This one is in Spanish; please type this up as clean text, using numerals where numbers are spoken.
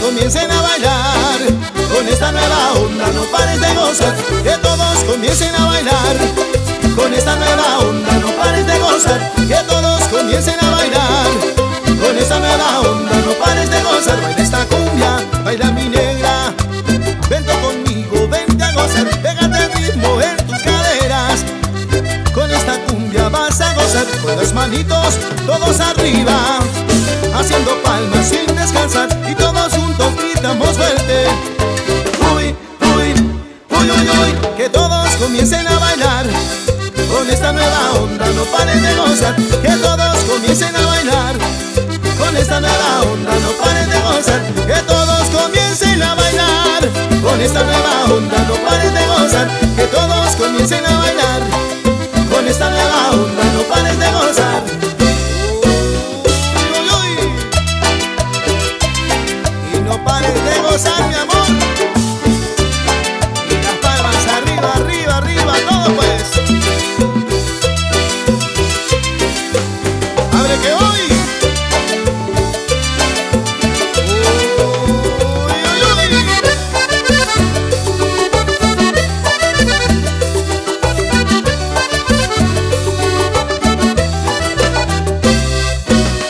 comiencen a bailar. Con esta nueva onda no pares de gozar, que todos comiencen a bailar. Con esta nueva onda no pares de gozar, que todos comiencen a bailar. Con esta nueva onda no pares de gozar. Baila esta cumbia, baila mi negra. Vente conmigo, vente a gozar. Pégate el ritmo en tus caderas. Con esta cumbia vas a gozar. Con las manitos todos arriba, haciendo palmas sin descansar. Y todos juntos gritamos fuerte. Uy, uy, uy, uy, uy. Que todos comiencen a bailar. Con esta nueva onda no pares de gozar, que todos comiencen a bailar. Con esta nueva onda no pares de gozar, que todos comiencen a bailar. Con esta nueva onda no pares de gozar.